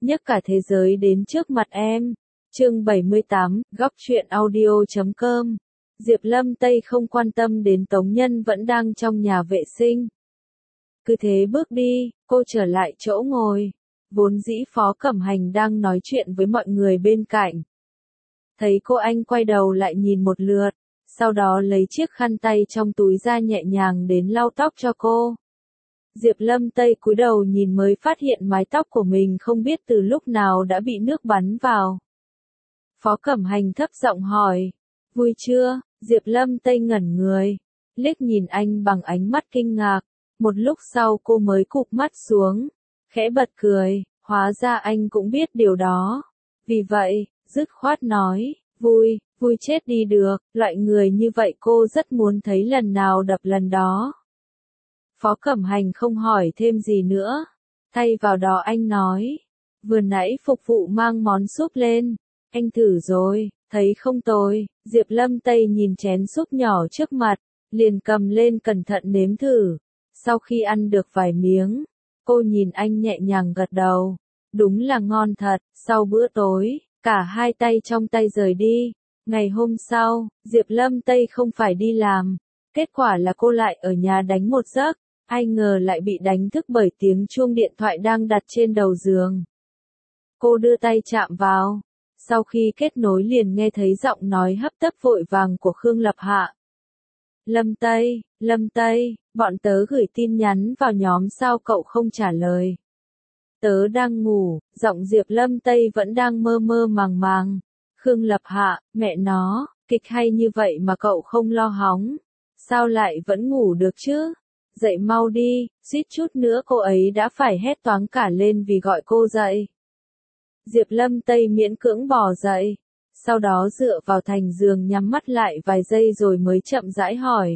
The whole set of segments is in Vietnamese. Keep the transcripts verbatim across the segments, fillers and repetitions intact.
nhấc cả thế giới đến trước mặt em. Chương bảy mươi tám, góc truyện audio chấm com. Diệp Lâm Tây không quan tâm đến Tống Nhân vẫn đang trong nhà vệ sinh. Cứ thế bước đi, cô trở lại chỗ ngồi. Vốn dĩ Phó Cẩm Hành đang nói chuyện với mọi người bên cạnh. Thấy cô anh quay đầu lại nhìn một lượt, sau đó lấy chiếc khăn tay trong túi ra nhẹ nhàng đến lau tóc cho cô. Diệp Lâm Tây cúi đầu nhìn mới phát hiện mái tóc của mình không biết từ lúc nào đã bị nước bắn vào. Phó Cẩm Hành thấp giọng hỏi, vui chưa? Diệp Lâm Tây ngẩn người, liếc nhìn anh bằng ánh mắt kinh ngạc, một lúc sau cô mới cụp mắt xuống, khẽ bật cười, hóa ra anh cũng biết điều đó. Vì vậy, dứt khoát nói, vui, vui chết đi được, loại người như vậy cô rất muốn thấy lần nào đập lần đó. Phó Cẩm Hành không hỏi thêm gì nữa, thay vào đó anh nói, vừa nãy phục vụ mang món súp lên, anh thử rồi, thấy không tồi. Diệp Lâm Tây nhìn chén súp nhỏ trước mặt, liền cầm lên cẩn thận nếm thử. Sau khi ăn được vài miếng, cô nhìn anh nhẹ nhàng gật đầu, đúng là ngon thật. Sau bữa tối, cả hai tay trong tay rời đi. Ngày hôm sau, Diệp Lâm Tây không phải đi làm, kết quả là cô lại ở nhà đánh một giấc, ai ngờ lại bị đánh thức bởi tiếng chuông điện thoại đang đặt trên đầu giường. Cô đưa tay chạm vào, sau khi kết nối liền nghe thấy giọng nói hấp tấp vội vàng của Khương Lập Hạ. Lâm Tây, Lâm Tây, bọn tớ gửi tin nhắn vào nhóm sao cậu không trả lời? Tớ đang ngủ, giọng Diệp Lâm Tây vẫn đang mơ mơ màng màng. Khương Lập Hạ, mẹ nó, kịch hay như vậy mà cậu không lo hóng. Sao lại vẫn ngủ được chứ? Dậy mau đi, suýt chút nữa cô ấy đã phải hét toáng cả lên vì gọi cô dậy. Diệp Lâm Tây miễn cưỡng bò dậy, sau đó dựa vào thành giường nhắm mắt lại vài giây rồi mới chậm rãi hỏi.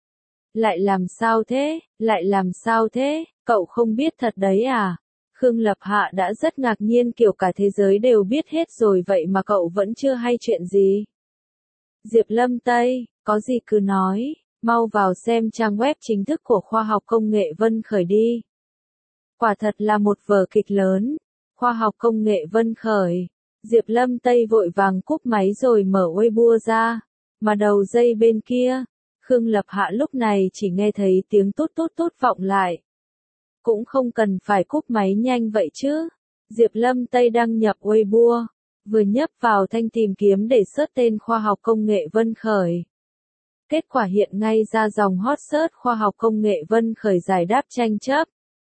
Lại làm sao thế, lại làm sao thế, cậu không biết thật đấy à? Khương Lập Hạ đã rất ngạc nhiên kiểu cả thế giới đều biết hết rồi vậy mà cậu vẫn chưa hay chuyện gì. Diệp Lâm Tây, có gì cứ nói, mau vào xem trang web chính thức của Khoa học Công nghệ Vân Khởi đi. Quả thật là một vở kịch lớn. Khoa học Công nghệ Vân Khởi. Diệp Lâm Tây vội vàng cúp máy rồi mở Weibo ra. Mà đầu dây bên kia, Khương Lập Hạ lúc này chỉ nghe thấy tiếng tút tút tút vọng lại. Cũng không cần phải cúp máy nhanh vậy chứ. Diệp Lâm Tây đăng nhập Weibo, vừa nhấp vào thanh tìm kiếm để search tên Khoa học Công nghệ Vân Khởi. Kết quả hiện ngay ra dòng hot search Khoa học Công nghệ Vân Khởi giải đáp tranh chấp.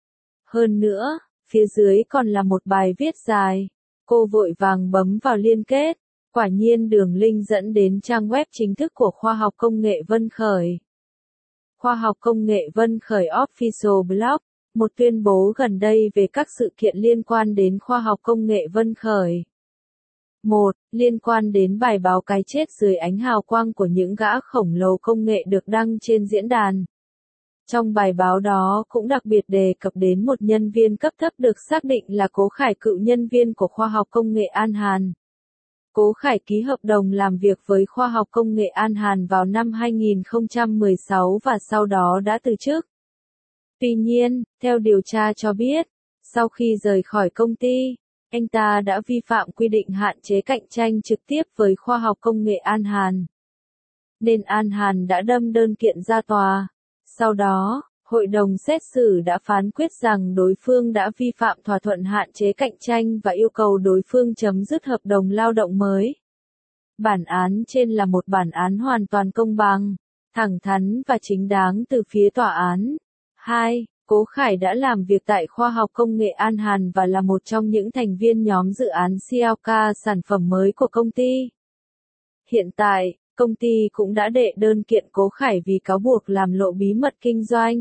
Hơn nữa, phía dưới còn là một bài viết dài. Cô vội vàng bấm vào liên kết. Quả nhiên đường link dẫn đến trang web chính thức của Khoa học Công nghệ Vân Khởi. Khoa học Công nghệ Vân Khởi Official Blog, một tuyên bố gần đây về các sự kiện liên quan đến Khoa học Công nghệ Vân Khởi. một. Liên quan đến bài báo cái chết dưới ánh hào quang của những gã khổng lồ công nghệ được đăng trên diễn đàn. Trong bài báo đó cũng đặc biệt đề cập đến một nhân viên cấp thấp được xác định là Cố Khải, cựu nhân viên của Khoa học Công nghệ An Hàn. Cố Khải ký hợp đồng làm việc với Khoa học Công nghệ An Hàn vào năm hai nghìn không trăm mười sáu và sau đó đã từ chức. Tuy nhiên, theo điều tra cho biết, sau khi rời khỏi công ty, anh ta đã vi phạm quy định hạn chế cạnh tranh trực tiếp với Khoa học Công nghệ An Hàn. Nên An Hàn đã đâm đơn kiện ra tòa. Sau đó, hội đồng xét xử đã phán quyết rằng đối phương đã vi phạm thỏa thuận hạn chế cạnh tranh và yêu cầu đối phương chấm dứt hợp đồng lao động mới. Bản án trên là một bản án hoàn toàn công bằng, thẳng thắn và chính đáng từ phía tòa án. hai. Cố Khải đã làm việc tại Khoa học Công nghệ An Hàn và là một trong những thành viên nhóm dự án xê lờ ca sản phẩm mới của công ty. Hiện tại, công ty cũng đã đệ đơn kiện Cố Khải vì cáo buộc làm lộ bí mật kinh doanh.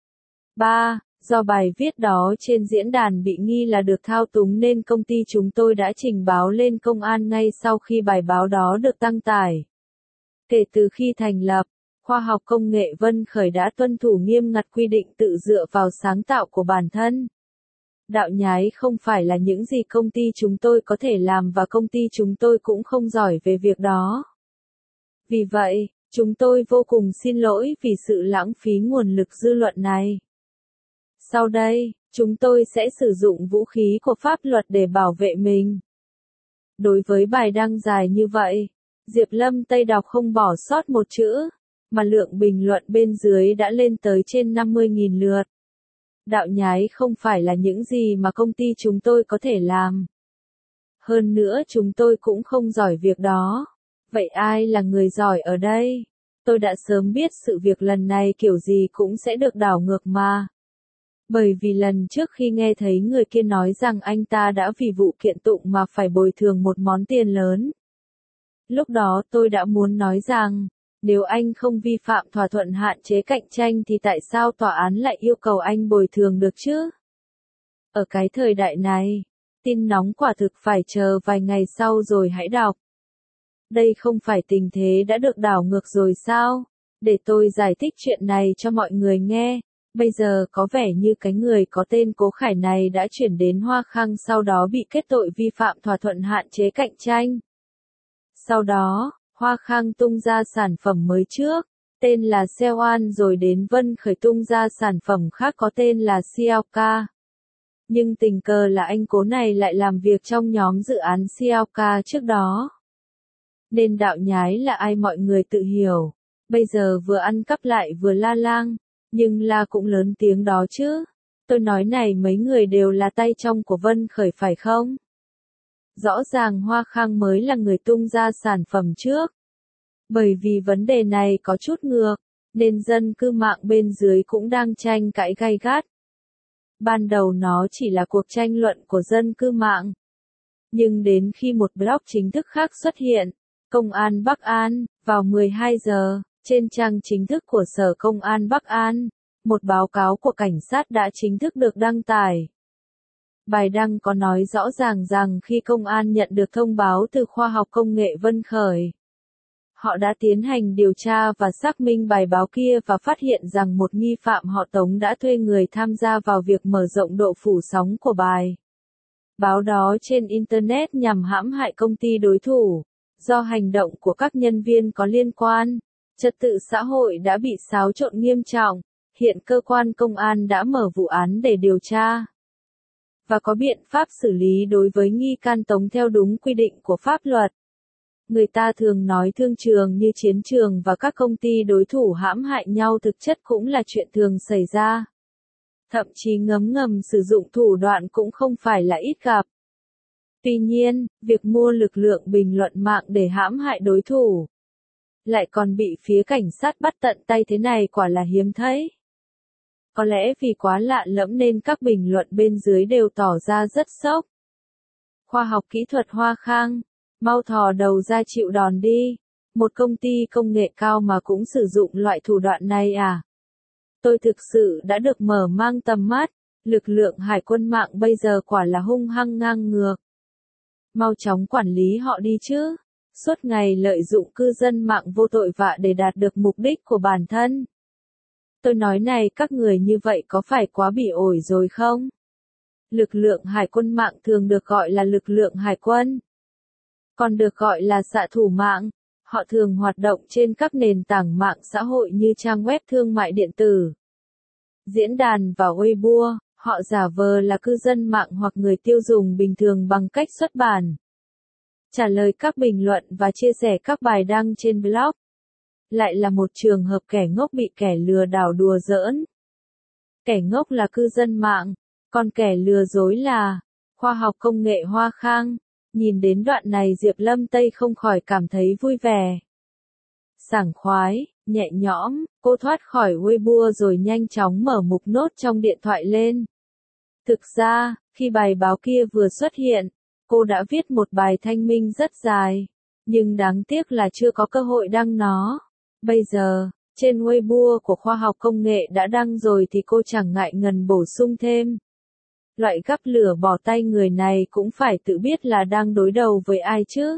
ba. Do bài viết đó trên diễn đàn bị nghi là được thao túng nên công ty chúng tôi đã trình báo lên công an ngay sau khi bài báo đó được đăng tải. Kể từ khi thành lập, Khoa học Công nghệ Vân Khởi đã tuân thủ nghiêm ngặt quy định tự dựa vào sáng tạo của bản thân. Đạo nhái không phải là những gì công ty chúng tôi có thể làm và công ty chúng tôi cũng không giỏi về việc đó. Vì vậy, chúng tôi vô cùng xin lỗi vì sự lãng phí nguồn lực dư luận này. Sau đây, chúng tôi sẽ sử dụng vũ khí của pháp luật để bảo vệ mình. Đối với bài đăng dài như vậy, Diệp Lâm Tây đọc không bỏ sót một chữ, mà lượng bình luận bên dưới đã lên tới trên năm mươi nghìn lượt. Đạo nhái không phải là những gì mà công ty chúng tôi có thể làm. Hơn nữa chúng tôi cũng không giỏi việc đó. Vậy ai là người giỏi ở đây? Tôi đã sớm biết sự việc lần này kiểu gì cũng sẽ được đảo ngược mà. Bởi vì lần trước khi nghe thấy người kia nói rằng anh ta đã vì vụ kiện tụng mà phải bồi thường một món tiền lớn. Lúc đó tôi đã muốn nói rằng, nếu anh không vi phạm thỏa thuận hạn chế cạnh tranh thì tại sao tòa án lại yêu cầu anh bồi thường được chứ? Ở cái thời đại này, tin nóng quả thực phải chờ vài ngày sau rồi hãy đọc. Đây không phải tình thế đã được đảo ngược rồi sao? Để tôi giải thích chuyện này cho mọi người nghe. Bây giờ có vẻ như cái người có tên Cố Khải này đã chuyển đến Hoa Khang sau đó bị kết tội vi phạm thỏa thuận hạn chế cạnh tranh. Sau đó, Hoa Khang tung ra sản phẩm mới trước, tên là Seoan rồi đến Vân Khởi tung ra sản phẩm khác có tên là Xiaoka. Nhưng tình cờ là anh Cố này lại làm việc trong nhóm dự án Xiaoka trước đó. Nên đạo nhái là ai mọi người tự hiểu. Bây giờ vừa ăn cắp lại vừa la lang, nhưng la cũng lớn tiếng đó chứ. Tôi nói này mấy người đều là tay trong của Vân Khởi phải không? Rõ ràng Hoa Khang mới là người tung ra sản phẩm trước. Bởi vì vấn đề này có chút ngược, nên dân cư mạng bên dưới cũng đang tranh cãi gay gắt. Ban đầu nó chỉ là cuộc tranh luận của dân cư mạng. Nhưng đến khi một blog chính thức khác xuất hiện, Công an Bắc An, vào mười hai giờ, trên trang chính thức của Sở Công an Bắc An, một báo cáo của cảnh sát đã chính thức được đăng tải. Bài đăng có nói rõ ràng rằng khi công an nhận được thông báo từ Khoa học Công nghệ Vân Khởi, họ đã tiến hành điều tra và xác minh bài báo kia và phát hiện rằng một nghi phạm họ Tống đã thuê người tham gia vào việc mở rộng độ phủ sóng của bài báo đó trên Internet nhằm hãm hại công ty đối thủ. Do hành động của các nhân viên có liên quan, trật tự xã hội đã bị xáo trộn nghiêm trọng, hiện cơ quan công an đã mở vụ án để điều tra và có biện pháp xử lý đối với nghi can Tống theo đúng quy định của pháp luật. Người ta thường nói thương trường như chiến trường và các công ty đối thủ hãm hại nhau thực chất cũng là chuyện thường xảy ra. Thậm chí ngấm ngầm sử dụng thủ đoạn cũng không phải là ít gặp. Tuy nhiên, việc mua lực lượng bình luận mạng để hãm hại đối thủ lại còn bị phía cảnh sát bắt tận tay thế này quả là hiếm thấy. Có lẽ vì quá lạ lẫm nên các bình luận bên dưới đều tỏ ra rất sốc. Khoa học kỹ thuật Hoa Khang, mau thò đầu ra chịu đòn đi. Một công ty công nghệ cao mà cũng sử dụng loại thủ đoạn này à? Tôi thực sự đã được mở mang tầm mắt. Lực lượng hải quân mạng bây giờ quả là hung hăng ngang ngược. Mau chóng quản lý họ đi chứ. Suốt ngày lợi dụng cư dân mạng vô tội vạ để đạt được mục đích của bản thân. Tôi nói này các người như vậy có phải quá bị ổi rồi không? Lực lượng hải quân mạng thường được gọi là lực lượng hải quân. Còn được gọi là xạ thủ mạng. Họ thường hoạt động trên các nền tảng mạng xã hội như trang web thương mại điện tử, diễn đàn và Weibo. Họ giả vờ là cư dân mạng hoặc người tiêu dùng bình thường bằng cách xuất bản, trả lời các bình luận và chia sẻ các bài đăng trên blog. Lại là một trường hợp kẻ ngốc bị kẻ lừa đảo đùa giỡn. Kẻ ngốc là cư dân mạng, còn kẻ lừa dối là Khoa học Công nghệ Hoa Khang. Nhìn đến đoạn này Diệp Lâm Tây không khỏi cảm thấy vui vẻ. Sảng khoái, nhẹ nhõm, cô thoát khỏi Weibo rồi nhanh chóng mở mục nốt trong điện thoại lên. Thực ra, khi bài báo kia vừa xuất hiện, cô đã viết một bài thanh minh rất dài, nhưng đáng tiếc là chưa có cơ hội đăng nó. Bây giờ, trên Weibo của Khoa học Công nghệ đã đăng rồi thì cô chẳng ngại ngần bổ sung thêm. Loại gắp lửa bỏ tay người này cũng phải tự biết là đang đối đầu với ai chứ.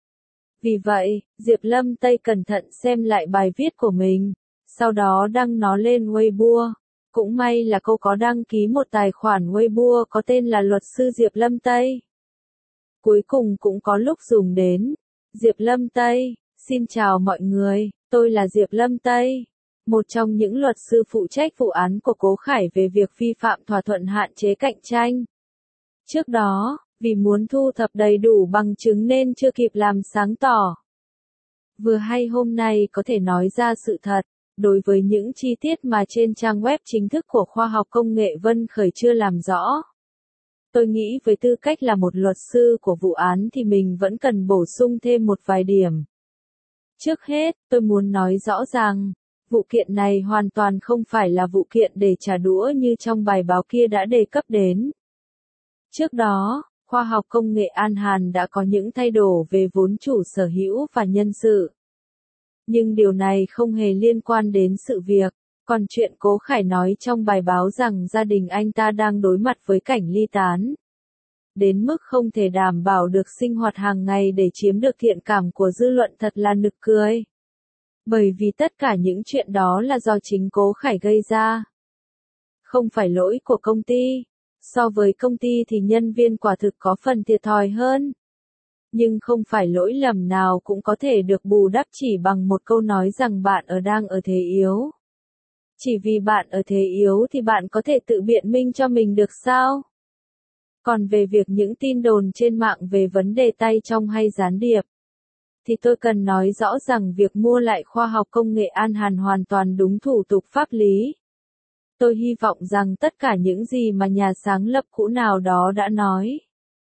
Vì vậy, Diệp Lâm Tây cẩn thận xem lại bài viết của mình, sau đó đăng nó lên Weibo. Cũng may là cô có đăng ký một tài khoản Weibo có tên là Luật sư Diệp Lâm Tây. Cuối cùng cũng có lúc dùng đến. Diệp Lâm Tây, xin chào mọi người, tôi là Diệp Lâm Tây. một trong những luật sư phụ trách vụ án của Cố Khải về việc vi phạm thỏa thuận hạn chế cạnh tranh. Trước đó, vì muốn thu thập đầy đủ bằng chứng nên chưa kịp làm sáng tỏ. Vừa hay hôm nay có thể nói ra sự thật, đối với những chi tiết mà trên trang web chính thức của Khoa học Công nghệ Vân Khởi chưa làm rõ. Tôi nghĩ với tư cách là một luật sư của vụ án thì mình vẫn cần bổ sung thêm một vài điểm. Trước hết, tôi muốn nói rõ rằng, vụ kiện này hoàn toàn không phải là vụ kiện để trả đũa như trong bài báo kia đã đề cập đến. Trước đó, Khoa học Công nghệ An Hàn đã có những thay đổi về vốn chủ sở hữu và nhân sự. Nhưng điều này không hề liên quan đến sự việc. Còn chuyện Cố Khải nói trong bài báo rằng gia đình anh ta đang đối mặt với cảnh ly tán. Đến mức không thể đảm bảo được sinh hoạt hàng ngày để chiếm được thiện cảm của dư luận thật là nực cười. Bởi vì tất cả những chuyện đó là do chính Cố Khải gây ra. Không phải lỗi của công ty. So với công ty thì nhân viên quả thực có phần thiệt thòi hơn. Nhưng không phải lỗi lầm nào cũng có thể được bù đắp chỉ bằng một câu nói rằng bạn ở đang ở thế yếu. Chỉ vì bạn ở thế yếu thì bạn có thể tự biện minh cho mình được sao? Còn về việc những tin đồn trên mạng về vấn đề tay trong hay gián điệp, thì tôi cần nói rõ rằng việc mua lại Khoa học Công nghệ An Hàn hoàn toàn đúng thủ tục pháp lý. Tôi hy vọng rằng tất cả những gì mà nhà sáng lập cũ nào đó đã nói,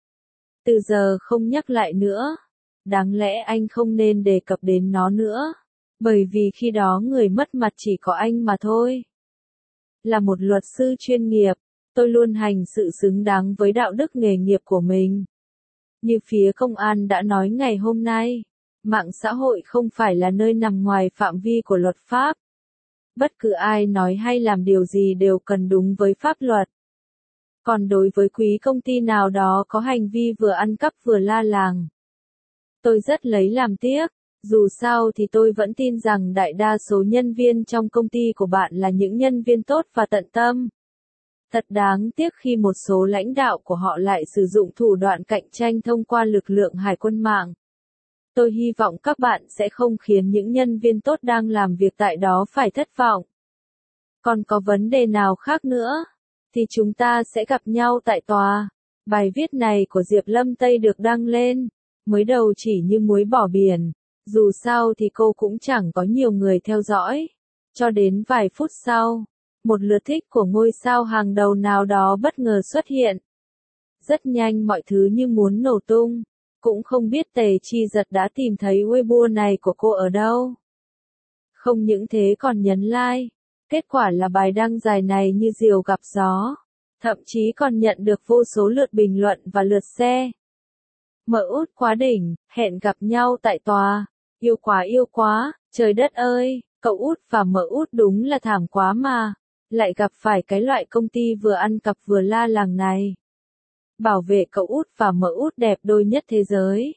từ giờ không nhắc lại nữa. Đáng lẽ anh không nên đề cập đến nó nữa. Bởi vì khi đó người mất mặt chỉ có anh mà thôi. Là một luật sư chuyên nghiệp, tôi luôn hành sự xứng đáng với đạo đức nghề nghiệp của mình. Như phía công an đã nói ngày hôm nay, mạng xã hội không phải là nơi nằm ngoài phạm vi của luật pháp. Bất cứ ai nói hay làm điều gì đều cần đúng với pháp luật. Còn đối với quý công ty nào đó có hành vi vừa ăn cắp vừa la làng, tôi rất lấy làm tiếc. Dù sao thì tôi vẫn tin rằng đại đa số nhân viên trong công ty của bạn là những nhân viên tốt và tận tâm. Thật đáng tiếc khi một số lãnh đạo của họ lại sử dụng thủ đoạn cạnh tranh thông qua lực lượng hải quân mạng. Tôi hy vọng các bạn sẽ không khiến những nhân viên tốt đang làm việc tại đó phải thất vọng. Còn có vấn đề nào khác nữa, thì chúng ta sẽ gặp nhau tại tòa. Bài viết này của Diệp Lâm Tây được đăng lên, mới đầu chỉ như muối bỏ biển. Dù sao thì cô cũng chẳng có nhiều người theo dõi. Cho đến vài phút sau, một lượt thích của ngôi sao hàng đầu nào đó bất ngờ xuất hiện. Rất nhanh mọi thứ như muốn nổ tung. Cũng không biết Tề Chi Giật đã tìm thấy Weibo này của cô ở đâu. Không những thế còn nhấn like. Kết quả là bài đăng dài này như diều gặp gió. Thậm chí còn nhận được vô số lượt bình luận và lượt share. Mợ út quá đỉnh, hẹn gặp nhau tại tòa. Yêu quá yêu quá, trời đất ơi, cậu út và mợ út đúng là thảm quá mà. Lại gặp phải cái loại công ty vừa ăn cặp vừa la làng này. Bảo vệ cậu út và mợ út đẹp đôi nhất thế giới.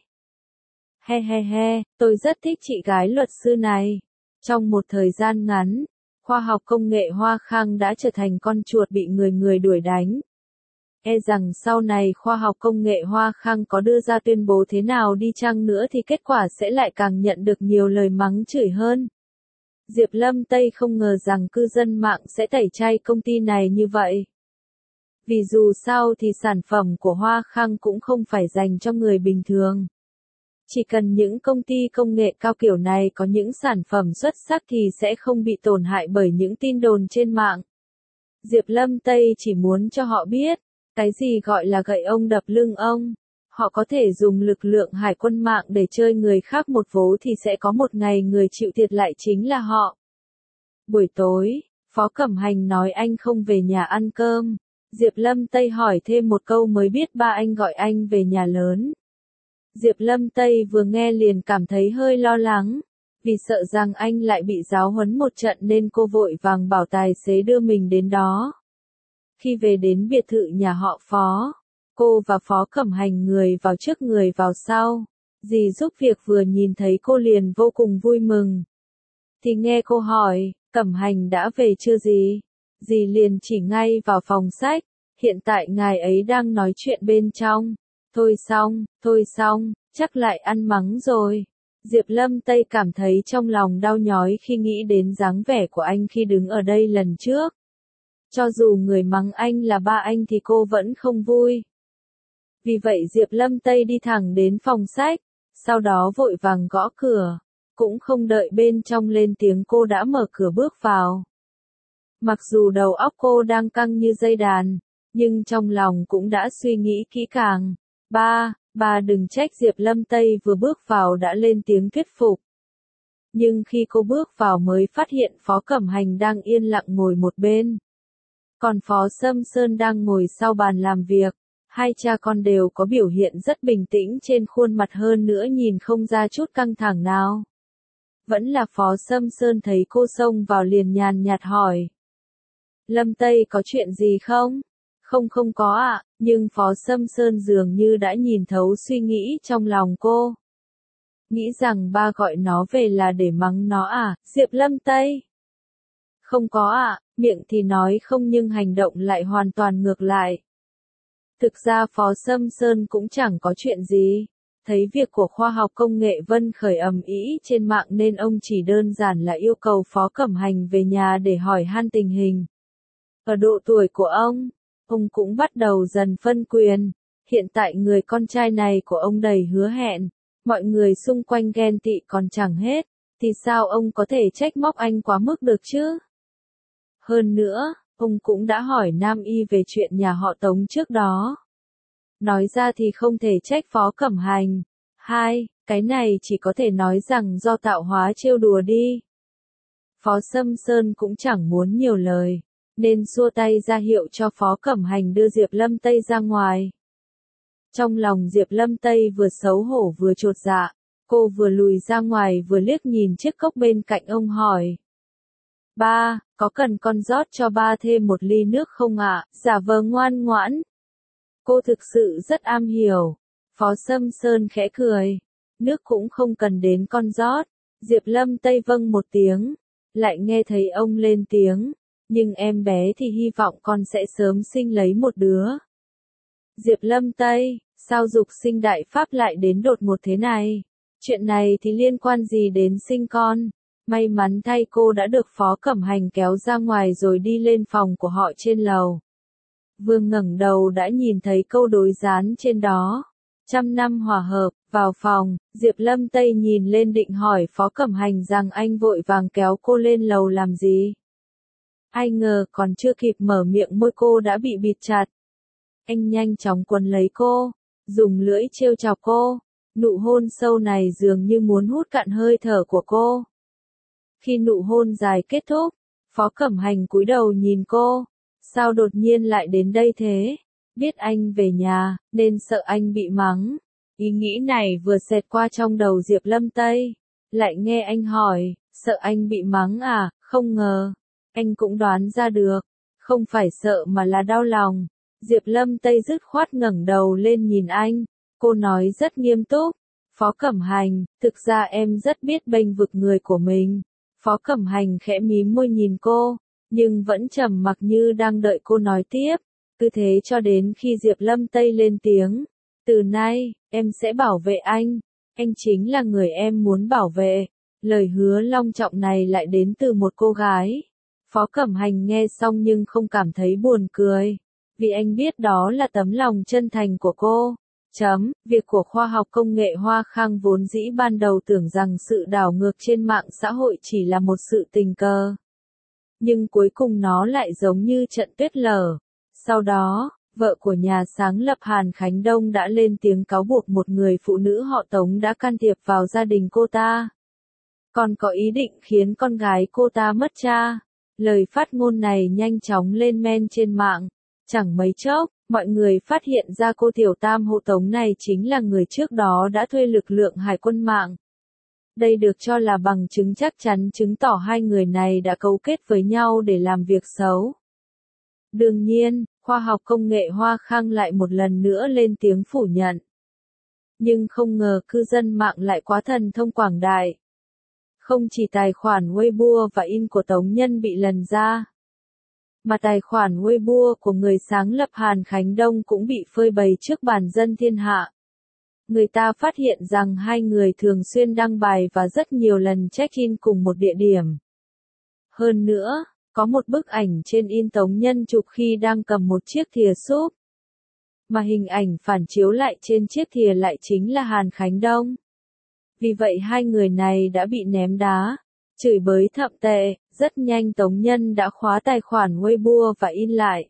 He he he, tôi rất thích chị gái luật sư này. Trong một thời gian ngắn, Khoa học Công nghệ Hoa Khang đã trở thành con chuột bị người người đuổi đánh. E rằng sau này Khoa học Công nghệ Hoa Khang có đưa ra tuyên bố thế nào đi chăng nữa thì kết quả sẽ lại càng nhận được nhiều lời mắng chửi hơn. Diệp Lâm Tây không ngờ rằng cư dân mạng sẽ tẩy chay công ty này như vậy. Vì dù sao thì sản phẩm của Hoa Khang cũng không phải dành cho người bình thường. Chỉ cần những công ty công nghệ cao kiểu này có những sản phẩm xuất sắc thì sẽ không bị tổn hại bởi những tin đồn trên mạng. Diệp Lâm Tây chỉ muốn cho họ biết, cái gì gọi là gậy ông đập lưng ông. Họ có thể dùng lực lượng hải quân mạng để chơi người khác một vố thì sẽ có một ngày người chịu thiệt lại chính là họ. Buổi tối, Phó Cẩm Hành nói anh không về nhà ăn cơm. Diệp Lâm Tây hỏi thêm một câu mới biết ba anh gọi anh về nhà lớn. Diệp Lâm Tây vừa nghe liền cảm thấy hơi lo lắng, vì sợ rằng anh lại bị giáo huấn một trận nên cô vội vàng bảo tài xế đưa mình đến đó. Khi về đến biệt thự nhà họ Phó, cô và Phó Cẩm Hành người vào trước người vào sau. Dì giúp việc vừa nhìn thấy cô liền vô cùng vui mừng. Thì nghe cô hỏi, Cẩm Hành đã về chưa dì? Dì liền chỉ ngay vào phòng sách, hiện tại ngài ấy đang nói chuyện bên trong. Thôi xong, thôi xong, chắc lại ăn mắng rồi. Diệp Lâm Tây cảm thấy trong lòng đau nhói khi nghĩ đến dáng vẻ của anh khi đứng ở đây lần trước. Cho dù người mắng anh là ba anh thì cô vẫn không vui. Vì vậy Diệp Lâm Tây đi thẳng đến phòng sách, sau đó vội vàng gõ cửa, cũng không đợi bên trong lên tiếng cô đã mở cửa bước vào. Mặc dù đầu óc cô đang căng như dây đàn, nhưng trong lòng cũng đã suy nghĩ kỹ càng. Ba, ba đừng trách. Diệp Lâm Tây vừa bước vào đã lên tiếng thuyết phục. Nhưng khi cô bước vào mới phát hiện Phó Cẩm Hành đang yên lặng ngồi một bên. Còn Phó Sâm Sơn đang ngồi sau bàn làm việc. Hai cha con đều có biểu hiện rất bình tĩnh trên khuôn mặt, hơn nữa nhìn không ra chút căng thẳng nào. Vẫn là Phó Sâm Sơn thấy cô xông vào liền nhàn nhạt hỏi. Lâm Tây có chuyện gì không? Không không có ạ, à, nhưng Phó Sâm Sơn dường như đã nhìn thấu suy nghĩ trong lòng cô. Nghĩ rằng ba gọi nó về là để mắng nó à, Diệp Lâm Tây? Không có ạ, à, miệng thì nói không nhưng hành động lại hoàn toàn ngược lại. Thực ra Phó Sâm Sơn cũng chẳng có chuyện gì. Thấy việc của khoa học công nghệ Vân Khởi ầm ĩ trên mạng nên ông chỉ đơn giản là yêu cầu Phó Cẩm Hành về nhà để hỏi han tình hình. Ở độ tuổi của ông, ông cũng bắt đầu dần phân quyền. Hiện tại người con trai này của ông đầy hứa hẹn, mọi người xung quanh ghen tị còn chẳng hết, thì sao ông có thể trách móc anh quá mức được chứ? Hơn nữa, ông cũng đã hỏi Nam Y về chuyện nhà họ Tống trước đó. Nói ra thì không thể trách Phó Cẩm Hành. Hai, cái này chỉ có thể nói rằng do tạo hóa trêu đùa đi. Phó Sâm Sơn cũng chẳng muốn nhiều lời, nên xua tay ra hiệu cho Phó Cẩm Hành đưa Diệp Lâm Tây ra ngoài. Trong lòng Diệp Lâm Tây vừa xấu hổ vừa chột dạ, cô vừa lùi ra ngoài vừa liếc nhìn chiếc cốc bên cạnh ông hỏi. Ba, có cần con rót cho ba thêm một ly nước không ạ? À? Giả vờ ngoan ngoãn. Cô thực sự rất am hiểu. Phó Sâm Sơn khẽ cười. Nước cũng không cần đến con rót. Diệp Lâm Tây vâng một tiếng. Lại nghe thấy ông lên tiếng. Nhưng em bé thì hy vọng con sẽ sớm sinh lấy một đứa. Diệp Lâm Tây, sao dục sinh đại pháp lại đến đột ngột thế này? Chuyện này thì liên quan gì đến sinh con? May mắn thay cô đã được Phó Cẩm Hành kéo ra ngoài rồi đi lên phòng của họ trên lầu. Vương ngẩng đầu đã nhìn thấy câu đối dán trên đó. Trăm năm hòa hợp, vào phòng, Diệp Lâm Tây nhìn lên định hỏi Phó Cẩm Hành rằng anh vội vàng kéo cô lên lầu làm gì. Ai ngờ còn chưa kịp mở miệng môi cô đã bị bịt chặt. Anh nhanh chóng quấn lấy cô, dùng lưỡi trêu chọc cô. Nụ hôn sâu này dường như muốn hút cạn hơi thở của cô. Khi nụ hôn dài kết thúc, Phó Cẩm Hành cúi đầu nhìn cô. Sao đột nhiên lại đến đây thế? Biết anh về nhà, nên sợ anh bị mắng. Ý nghĩ này vừa xẹt qua trong đầu Diệp Lâm Tây. Lại nghe anh hỏi, sợ anh bị mắng à? Không ngờ. Anh cũng đoán ra được. Không phải sợ mà là đau lòng. Diệp Lâm Tây dứt khoát ngẩng đầu lên nhìn anh. Cô nói rất nghiêm túc. Phó Cẩm Hành, thực ra em rất biết bênh vực người của mình. Phó Cẩm Hành khẽ mím môi nhìn cô, nhưng vẫn trầm mặc như đang đợi cô nói tiếp. Cứ thế cho đến khi Diệp Lâm Tây lên tiếng. Từ nay, em sẽ bảo vệ anh. Anh chính là người em muốn bảo vệ. Lời hứa long trọng này lại đến từ một cô gái. Phó Cẩm Hành nghe xong nhưng không cảm thấy buồn cười. Vì anh biết đó là tấm lòng chân thành của cô. Chấm, việc của khoa học công nghệ Hoa Khang vốn dĩ ban đầu tưởng rằng sự đảo ngược trên mạng xã hội chỉ là một sự tình cờ. Nhưng cuối cùng nó lại giống như trận tuyết lở. Sau đó, vợ của nhà sáng lập Hàn Khánh Đông đã lên tiếng cáo buộc một người phụ nữ họ Tống đã can thiệp vào gia đình cô ta. Còn có ý định khiến con gái cô ta mất cha. Lời phát ngôn này nhanh chóng lên men trên mạng. Chẳng mấy chốc, mọi người phát hiện ra cô tiểu tam hộ Tống này chính là người trước đó đã thuê lực lượng hải quân mạng. Đây được cho là bằng chứng chắc chắn chứng tỏ hai người này đã cấu kết với nhau để làm việc xấu. Đương nhiên, khoa học công nghệ Hoa Khang lại một lần nữa lên tiếng phủ nhận. Nhưng không ngờ cư dân mạng lại quá thần thông quảng đại. Không chỉ tài khoản Weibo và in của Tống Nhân bị lần ra, mà tài khoản Weibo của người sáng lập Hàn Khánh Đông cũng bị phơi bày trước bàn dân thiên hạ. người ta phát hiện rằng hai người thường xuyên đăng bài và rất nhiều lần check-in cùng một địa điểm. Hơn nữa, có một bức ảnh trên in Tống Nhân chụp khi đang cầm một chiếc thìa súp. Mà hình ảnh phản chiếu lại trên chiếc thìa lại chính là Hàn Khánh Đông. Vì vậy hai người này đã bị ném đá, chửi bới thậm tệ, rất nhanh Tống Nhân đã khóa tài khoản Weibo và in lại.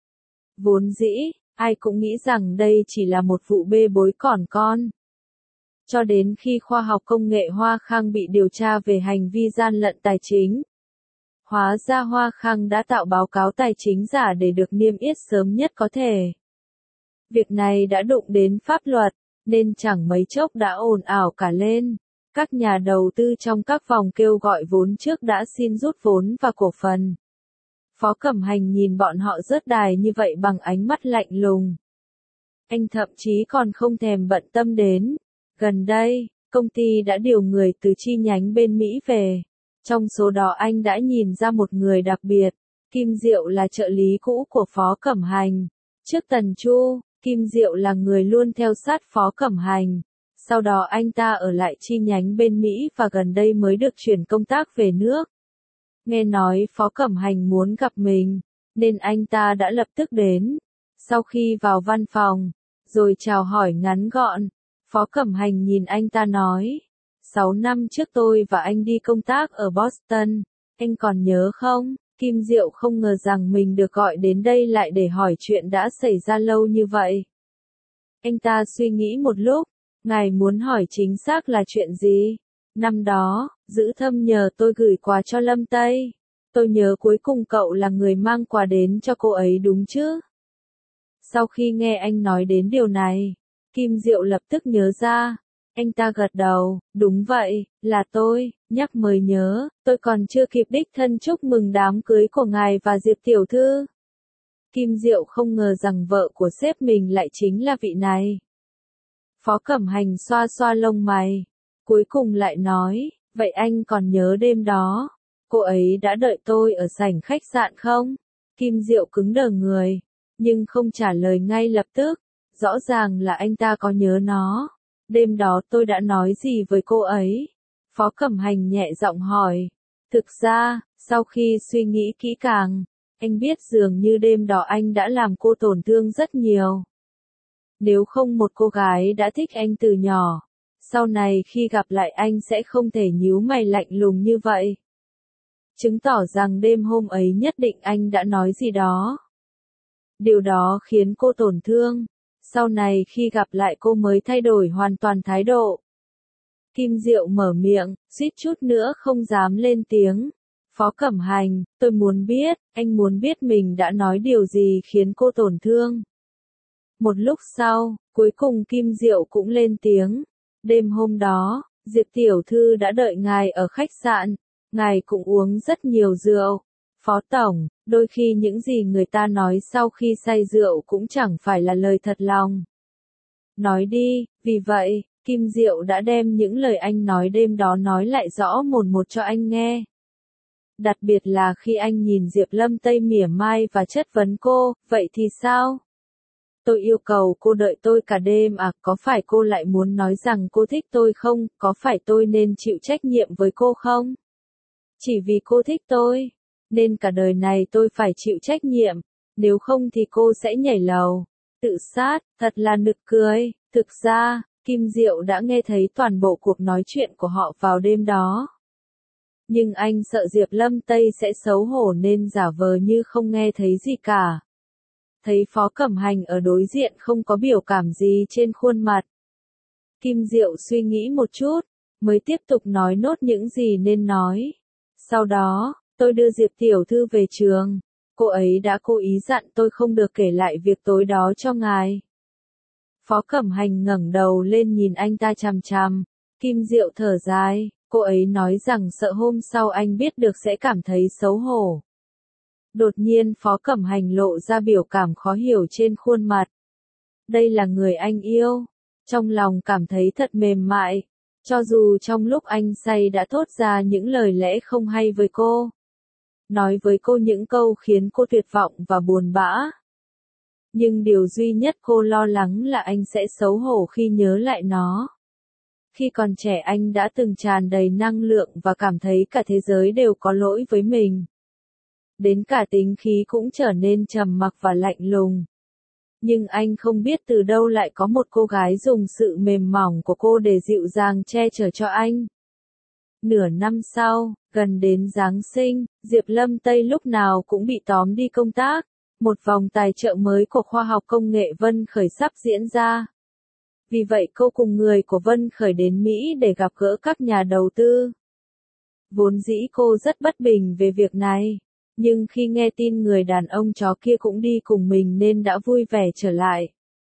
Vốn dĩ, ai cũng nghĩ rằng đây chỉ là một vụ bê bối còn con. Cho đến khi khoa học công nghệ Hoa Khang bị điều tra về hành vi gian lận tài chính. Hóa ra Hoa Khang đã tạo báo cáo tài chính giả để được niêm yết sớm nhất có thể. Việc này đã đụng đến pháp luật, nên chẳng mấy chốc đã ồn ào cả lên. Các nhà đầu tư trong các vòng kêu gọi vốn trước đã xin rút vốn và cổ phần. Phó Cẩm Hành nhìn bọn họ rớt đài như vậy bằng ánh mắt lạnh lùng. Anh thậm chí còn không thèm bận tâm đến. Gần đây, công ty đã điều người từ chi nhánh bên Mỹ về. Trong số đó anh đã nhìn ra một người đặc biệt. Kim Diệu là trợ lý cũ của Phó Cẩm Hành. Trước Tần Chu, Kim Diệu là người luôn theo sát Phó Cẩm Hành. Sau đó anh ta ở lại chi nhánh bên Mỹ và gần đây mới được chuyển công tác về nước. Nghe nói Phó Cẩm Hành muốn gặp mình, nên anh ta đã lập tức đến. Sau khi vào văn phòng, rồi chào hỏi ngắn gọn, Phó Cẩm Hành nhìn anh ta nói, sáu năm trước tôi và anh đi công tác ở Boston, anh còn nhớ không? Kim Diệu không ngờ rằng mình được gọi đến đây lại để hỏi chuyện đã xảy ra lâu như vậy. Anh ta suy nghĩ một lúc, ngài muốn hỏi chính xác là chuyện gì? Năm đó, Giữ Thâm nhờ tôi gửi quà cho Lâm Tây. Tôi nhớ cuối cùng cậu là người mang quà đến cho cô ấy đúng chứ? Sau khi nghe anh nói đến điều này, Kim Diệu lập tức nhớ ra. Anh ta gật đầu, đúng vậy, là tôi, nhắc mới nhớ, tôi còn chưa kịp đích thân chúc mừng đám cưới của ngài và Diệp tiểu thư. Kim Diệu không ngờ rằng vợ của sếp mình lại chính là vị này. Phó Cẩm Hành xoa xoa lông mày, cuối cùng lại nói, vậy anh còn nhớ đêm đó, cô ấy đã đợi tôi ở sảnh khách sạn không? Kim Diệu cứng đờ người, nhưng không trả lời ngay lập tức, rõ ràng là anh ta có nhớ nó. Đêm đó tôi đã nói gì với cô ấy? Phó Cẩm Hành nhẹ giọng hỏi. Thực ra, sau khi suy nghĩ kỹ càng, anh biết dường như đêm đó anh đã làm cô tổn thương rất nhiều. Nếu không một cô gái đã thích anh từ nhỏ, sau này khi gặp lại anh sẽ không thể nhíu mày lạnh lùng như vậy. Chứng tỏ rằng đêm hôm ấy nhất định anh đã nói gì đó. Điều đó khiến cô tổn thương. Sau này khi gặp lại cô mới thay đổi hoàn toàn thái độ. Kim Diệu mở miệng, suýt chút nữa không dám lên tiếng. Phó Cẩm Hành, tôi muốn biết, anh muốn biết mình đã nói điều gì khiến cô tổn thương. Một lúc sau, cuối cùng Kim Diệu cũng lên tiếng. Đêm hôm đó, Diệp tiểu thư đã đợi ngài ở khách sạn, ngài cũng uống rất nhiều rượu. Phó Tổng, đôi khi những gì người ta nói sau khi say rượu cũng chẳng phải là lời thật lòng. Nói đi, vì vậy, Kim Diệu đã đem những lời anh nói đêm đó nói lại rõ một một cho anh nghe. Đặc biệt là khi anh nhìn Diệp Lâm Tây mỉa mai và chất vấn cô, vậy thì sao? Tôi yêu cầu cô đợi tôi cả đêm à, có phải cô lại muốn nói rằng cô thích tôi không, có phải tôi nên chịu trách nhiệm với cô không? Chỉ vì cô thích tôi, nên cả đời này tôi phải chịu trách nhiệm, nếu không thì cô sẽ nhảy lầu, tự sát, thật là nực cười. Thực ra, Kim Diệu đã nghe thấy toàn bộ cuộc nói chuyện của họ vào đêm đó. Nhưng anh sợ Diệp Lâm Tây sẽ xấu hổ nên giả vờ như không nghe thấy gì cả. Thấy Phó Cẩm Hành ở đối diện không có biểu cảm gì trên khuôn mặt. Kim Diệu suy nghĩ một chút, mới tiếp tục nói nốt những gì nên nói. Sau đó, tôi đưa Diệp tiểu thư về trường. Cô ấy đã cố ý dặn tôi không được kể lại việc tối đó cho ngài. Phó Cẩm Hành ngẩng đầu lên nhìn anh ta chằm chằm. Kim Diệu thở dài, cô ấy nói rằng sợ hôm sau anh biết được sẽ cảm thấy xấu hổ. Đột nhiên Phó Cẩm Hành lộ ra biểu cảm khó hiểu trên khuôn mặt. Đây là người anh yêu. Trong lòng cảm thấy thật mềm mại. Cho dù trong lúc anh say đã thốt ra những lời lẽ không hay với cô. Nói với cô những câu khiến cô tuyệt vọng và buồn bã. Nhưng điều duy nhất cô lo lắng là anh sẽ xấu hổ khi nhớ lại nó. Khi còn trẻ anh đã từng tràn đầy năng lượng và cảm thấy cả thế giới đều có lỗi với mình. Đến cả tính khí cũng trở nên trầm mặc và lạnh lùng. Nhưng anh không biết từ đâu lại có một cô gái dùng sự mềm mỏng của cô để dịu dàng che chở cho anh. Nửa năm sau, gần đến Giáng sinh, Diệp Lâm Tây lúc nào cũng bị tóm đi công tác. Một vòng tài trợ mới của khoa học công nghệ Vân Khởi sắp diễn ra. Vì vậy cô cùng người của Vân Khởi đến Mỹ để gặp gỡ các nhà đầu tư. Vốn dĩ cô rất bất bình về việc này, nhưng khi nghe tin người đàn ông chó kia cũng đi cùng mình nên đã vui vẻ trở lại.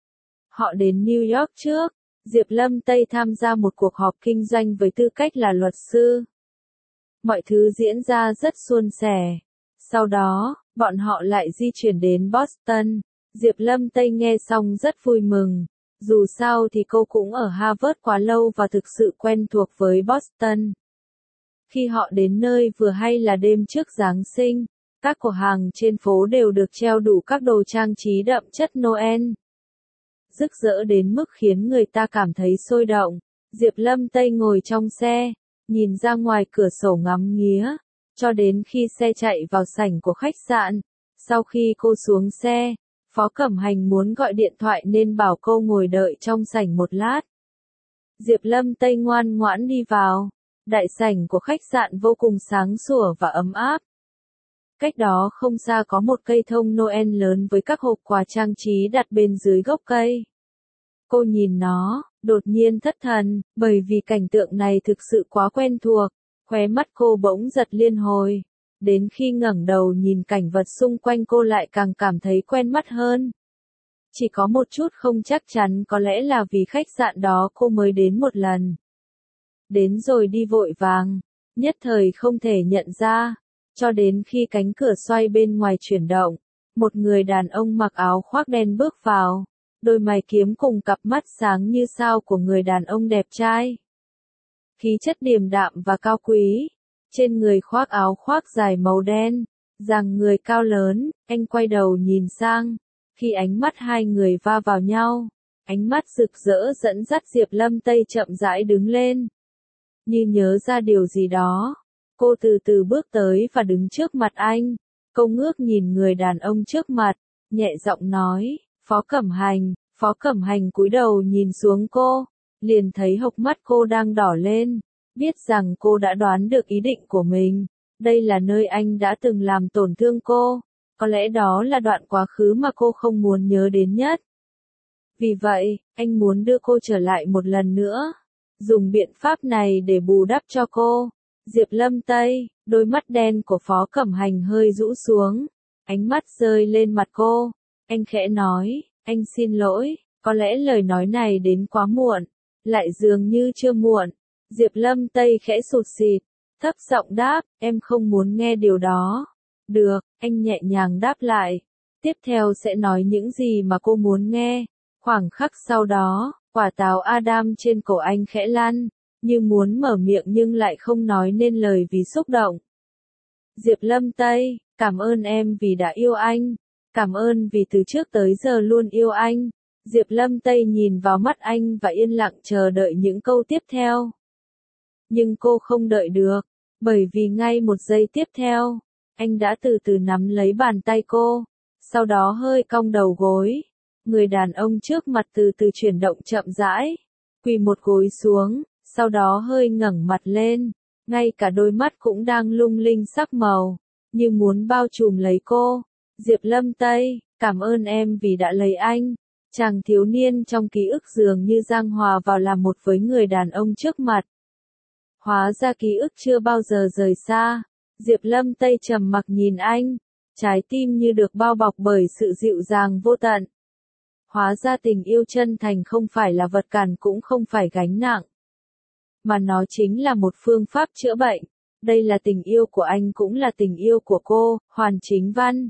Họ đến New York trước, Diệp Lâm Tây tham gia một cuộc họp kinh doanh với tư cách là luật sư. Mọi thứ diễn ra rất suôn sẻ. Sau đó, bọn họ lại di chuyển đến Boston. Diệp Lâm Tây nghe xong rất vui mừng. Dù sao thì cô cũng ở Harvard quá lâu và thực sự quen thuộc với Boston. Khi họ đến nơi vừa hay là đêm trước Giáng sinh, các cửa hàng trên phố đều được treo đủ các đồ trang trí đậm chất Noel. Rực rỡ đến mức khiến người ta cảm thấy sôi động. Diệp Lâm Tây ngồi trong xe, nhìn ra ngoài cửa sổ ngắm nghía, cho đến khi xe chạy vào sảnh của khách sạn. Sau khi cô xuống xe, Phó Cẩm Hành muốn gọi điện thoại nên bảo cô ngồi đợi trong sảnh một lát. Diệp Lâm Tây ngoan ngoãn đi vào. Đại sảnh của khách sạn vô cùng sáng sủa và ấm áp. Cách đó không xa có một cây thông Noel lớn với các hộp quà trang trí đặt bên dưới gốc cây. Cô nhìn nó, đột nhiên thất thần, bởi vì cảnh tượng này thực sự quá quen thuộc. Khóe mắt cô bỗng giật liên hồi. Đến khi ngẩng đầu nhìn cảnh vật xung quanh cô lại càng cảm thấy quen mắt hơn. Chỉ có một chút không chắc chắn, có lẽ là vì khách sạn đó cô mới đến một lần. Đến rồi đi vội vàng, nhất thời không thể nhận ra, cho đến khi cánh cửa xoay bên ngoài chuyển động, một người đàn ông mặc áo khoác đen bước vào, đôi mày kiếm cùng cặp mắt sáng như sao của người đàn ông đẹp trai. Khí chất điềm đạm và cao quý, trên người khoác áo khoác dài màu đen, dáng người cao lớn. Anh quay đầu nhìn sang, khi ánh mắt hai người va vào nhau, ánh mắt rực rỡ dẫn dắt Diệp Lâm Tây chậm rãi đứng lên. Như nhớ ra điều gì đó, cô từ từ bước tới và đứng trước mặt anh. Cô ngước nhìn người đàn ông trước mặt, nhẹ giọng nói, Phó Cẩm Hành. Phó Cẩm Hành cúi đầu nhìn xuống cô, liền thấy hốc mắt cô đang đỏ lên, biết rằng cô đã đoán được ý định của mình. Đây là nơi anh đã từng làm tổn thương cô, có lẽ đó là đoạn quá khứ mà cô không muốn nhớ đến nhất. Vì vậy, anh muốn đưa cô trở lại một lần nữa, dùng biện pháp này để bù đắp cho cô. Diệp Lâm Tây, đôi mắt đen của Phó Cẩm Hành hơi rũ xuống, ánh mắt rơi lên mặt cô. Anh khẽ nói, anh xin lỗi, có lẽ lời nói này đến quá muộn, lại dường như chưa muộn. Diệp Lâm Tây khẽ sụt sịt, thấp giọng đáp, em không muốn nghe điều đó. Được, anh nhẹ nhàng đáp lại. Tiếp theo sẽ nói những gì mà cô muốn nghe. Khoảng khắc sau đó, quả táo Adam trên cổ anh khẽ lăn, như muốn mở miệng nhưng lại không nói nên lời vì xúc động. Diệp Lâm Tây, cảm ơn em vì đã yêu anh. Cảm ơn vì từ trước tới giờ luôn yêu anh. Diệp Lâm Tây nhìn vào mắt anh và yên lặng chờ đợi những câu tiếp theo. Nhưng cô không đợi được, bởi vì ngay một giây tiếp theo, anh đã từ từ nắm lấy bàn tay cô, sau đó hơi cong đầu gối. Người đàn ông trước mặt từ từ chuyển động chậm rãi, quỳ một gối xuống, sau đó hơi ngẩng mặt lên, ngay cả đôi mắt cũng đang lung linh sắc màu, như muốn bao trùm lấy cô. Diệp Lâm Tây, cảm ơn em vì đã lấy anh. Chàng thiếu niên trong ký ức dường như giang hòa vào làm một với người đàn ông trước mặt. Hóa ra ký ức chưa bao giờ rời xa. Diệp Lâm Tây trầm mặc nhìn anh, trái tim như được bao bọc bởi sự dịu dàng vô tận. Hóa ra tình yêu chân thành không phải là vật cản cũng không phải gánh nặng, mà nó chính là một phương pháp chữa bệnh. Đây là tình yêu của anh cũng là tình yêu của cô. Hoàn Chính Văn.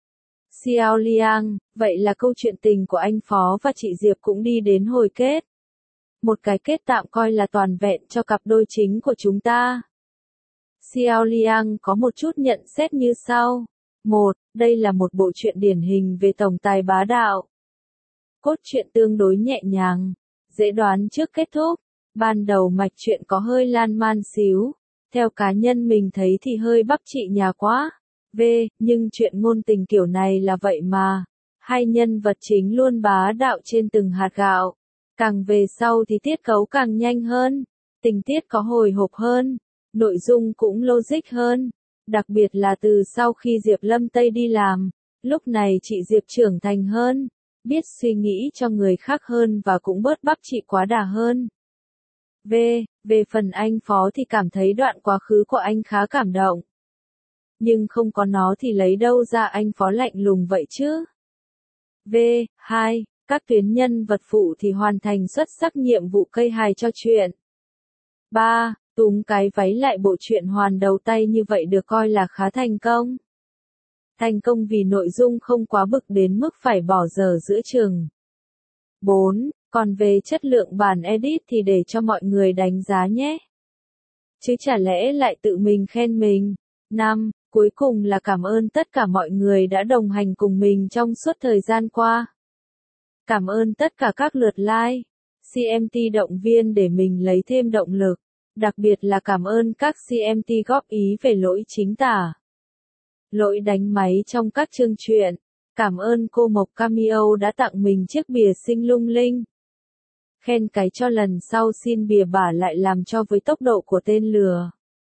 Xiao Liang, vậy là câu chuyện tình của anh Phó và chị Diệp cũng đi đến hồi kết. Một cái kết tạm coi là toàn vẹn cho cặp đôi chính của chúng ta. Xiao Liang có một chút nhận xét như sau. một. Đây là một bộ truyện điển hình về tổng tài bá đạo. Cốt truyện tương đối nhẹ nhàng, dễ đoán trước kết thúc. Ban đầu mạch truyện có hơi lan man xíu, theo cá nhân mình thấy thì hơi bắc trị nhà quá. V. Nhưng chuyện ngôn tình kiểu này là vậy mà. Hai nhân vật chính luôn bá đạo trên từng hạt gạo. Càng về sau thì tiết cấu càng nhanh hơn, tình tiết có hồi hộp hơn, nội dung cũng logic hơn. Đặc biệt là từ sau khi Diệp Lâm Tây đi làm, lúc này chị Diệp trưởng thành hơn, biết suy nghĩ cho người khác hơn và cũng bớt bắp chị quá đà hơn. V. Về phần anh Phó thì cảm thấy đoạn quá khứ của anh khá cảm động. Nhưng không có nó thì lấy đâu ra anh Phó lạnh lùng vậy chứ? V. hai. Các tuyến nhân vật phụ thì hoàn thành xuất sắc nhiệm vụ cây hài cho chuyện. ba. Túm cái váy lại bộ truyện hoàn đầu tay như vậy được coi là khá thành công. Thành công vì nội dung không quá bực đến mức phải bỏ dở giữa chừng. bốn. Còn về chất lượng bản edit thì để cho mọi người đánh giá nhé. Chứ chả lẽ lại tự mình khen mình. năm. Cuối cùng là cảm ơn tất cả mọi người đã đồng hành cùng mình trong suốt thời gian qua. Cảm ơn tất cả các lượt like, xê em tê động viên để mình lấy thêm động lực. Đặc biệt là cảm ơn các xê em tê góp ý về lỗi chính tả, lỗi đánh máy trong các chương truyện. Cảm ơn cô Mộc Cameo đã tặng mình chiếc bìa xinh lung linh. Khen cái cho lần sau xin bìa bả lại làm cho với tốc độ của tên lừa.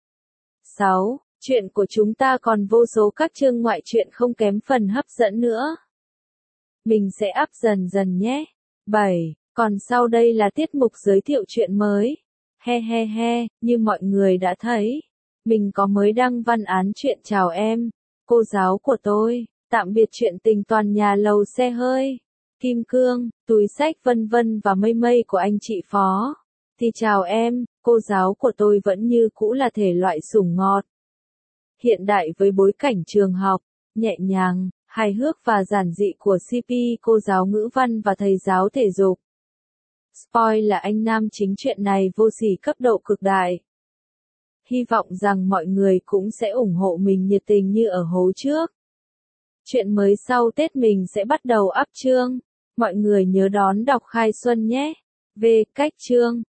sáu. Chuyện của chúng ta còn vô số các chương ngoại truyện không kém phần hấp dẫn nữa. Mình sẽ up dần dần nhé. bảy. Còn sau đây là tiết mục giới thiệu chuyện mới. He he he, như mọi người đã thấy, mình có mới đăng văn án chuyện chào em, cô giáo của tôi, tạm biệt chuyện tình toàn nhà lầu xe hơi, kim cương, túi xách vân vân và mây mây của anh chị Phó. Thì chào em, cô giáo của tôi vẫn như cũ là thể loại sủng ngọt. Hiện đại với bối cảnh trường học, nhẹ nhàng, hài hước và giản dị của xê pê cô giáo ngữ văn và thầy giáo thể dục. Spoil là anh nam chính chuyện này vô sỉ cấp độ cực đại. Hy vọng rằng mọi người cũng sẽ ủng hộ mình nhiệt tình như ở hố trước. Chuyện mới sau Tết mình sẽ bắt đầu up chương. Mọi người nhớ đón đọc khai xuân nhé. V. Cách chương